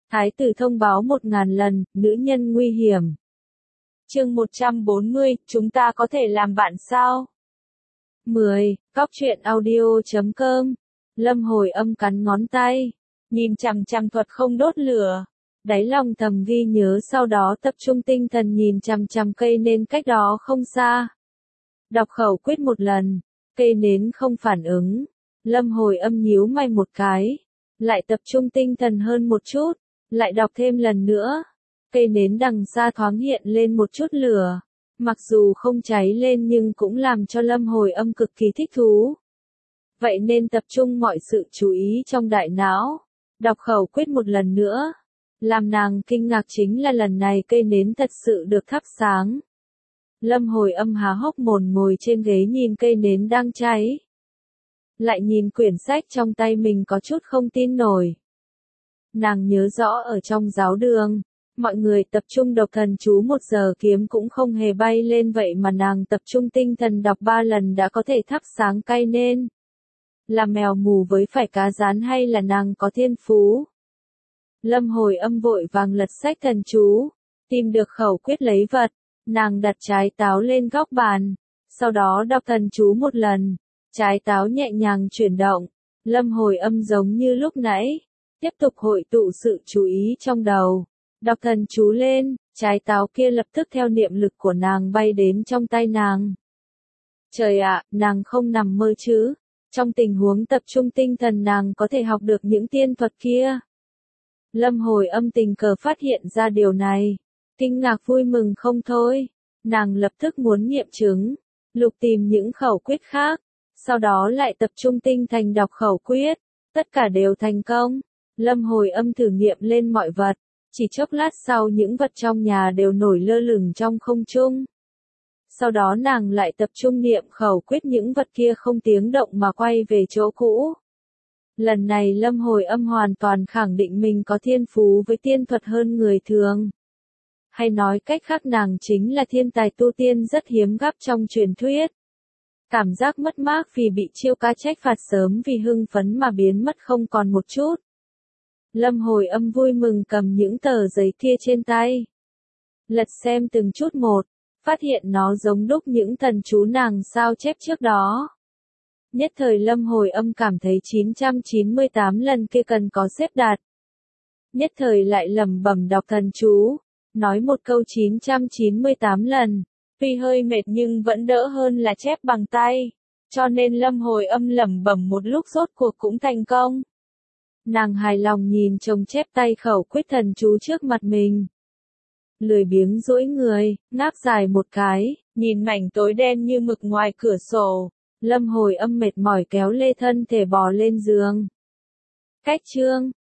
Thái tử thông báo 1000 lần, nữ nhân nguy hiểm. Chương 140, chúng ta có thể làm bạn sao? 10. Cóc truyện audio.com. Lâm Hồi Âm cắn ngón tay, nhìn chằm chằm thuật không đốt lửa. Đáy lòng thầm ghi nhớ, sau đó tập trung tinh thần nhìn chằm chằm cây nến cách đó không xa. Đọc khẩu quyết một lần, cây nến không phản ứng. Lâm Hồi Âm nhíu mày một cái, lại tập trung tinh thần hơn một chút, lại đọc thêm lần nữa. Cây nến đằng xa thoáng hiện lên một chút lửa, mặc dù không cháy lên nhưng cũng làm cho Lâm Hồi Âm cực kỳ thích thú. Vậy nên tập trung mọi sự chú ý trong đại não, đọc khẩu quyết một lần nữa. Làm nàng kinh ngạc chính là lần này cây nến thật sự được thắp sáng. Lâm Hồi Âm há hốc mồm ngồi trên ghế nhìn cây nến đang cháy. Lại nhìn quyển sách trong tay mình có chút không tin nổi. Nàng nhớ rõ ở trong giáo đường, mọi người tập trung đọc thần chú 1 giờ kiếm cũng không hề bay lên, vậy mà nàng tập trung tinh thần đọc 3 lần đã có thể thắp sáng cây nến. Là mèo mù với phải cá rán hay là nàng có thiên phú? Lâm Hồi Âm vội vàng lật sách thần chú, tìm được khẩu quyết lấy vật, nàng đặt trái táo lên góc bàn, sau đó đọc thần chú 1 lần, trái táo nhẹ nhàng chuyển động. Lâm Hồi Âm giống như lúc nãy, tiếp tục hội tụ sự chú ý trong đầu, đọc thần chú lên, trái táo kia lập tức theo niệm lực của nàng bay đến trong tay nàng. Trời ạ, nàng không nằm mơ chứ? Trong tình huống tập trung tinh thần nàng có thể học được những tiên thuật kia. Lâm Hồi Âm tình cờ phát hiện ra điều này, kinh ngạc vui mừng không thôi. Nàng lập tức muốn nghiệm chứng, lục tìm những khẩu quyết khác, sau đó lại tập trung tinh thần đọc khẩu quyết, tất cả đều thành công. Lâm Hồi Âm thử nghiệm lên mọi vật, chỉ chốc lát sau những vật trong nhà đều nổi lơ lửng trong không trung. Sau đó nàng lại tập trung niệm khẩu quyết, những vật kia không tiếng động mà quay về chỗ cũ. Lần này Lâm Hồi Âm hoàn toàn khẳng định mình có thiên phú với tiên thuật hơn người thường. Hay nói cách khác, nàng chính là thiên tài tu tiên rất hiếm gặp trong truyền thuyết. Cảm giác mất mát vì bị Chiêu Ca trách phạt sớm vì hưng phấn mà biến mất không còn một chút. Lâm Hồi Âm vui mừng cầm những tờ giấy kia trên tay, lật xem từng chút một, phát hiện nó giống đúc những thần chú nàng sao chép trước đó. Nhất thời Lâm Hồi Âm cảm thấy 998 lần kia cần có xếp đặt. Nhất thời lại lẩm bẩm đọc thần chú, nói một câu 998 lần, tuy hơi mệt nhưng vẫn đỡ hơn là chép bằng tay, cho nên Lâm Hồi Âm lẩm bẩm một lúc rốt cuộc cũng thành công. Nàng hài lòng nhìn chồng chép tay khẩu quyết thần chú trước mặt mình. Lười biếng duỗi người, ngáp dài một cái, nhìn mảnh tối đen như mực ngoài cửa sổ. Lâm Hồi Âm mệt mỏi kéo lê thân thể bò lên giường. Cách chương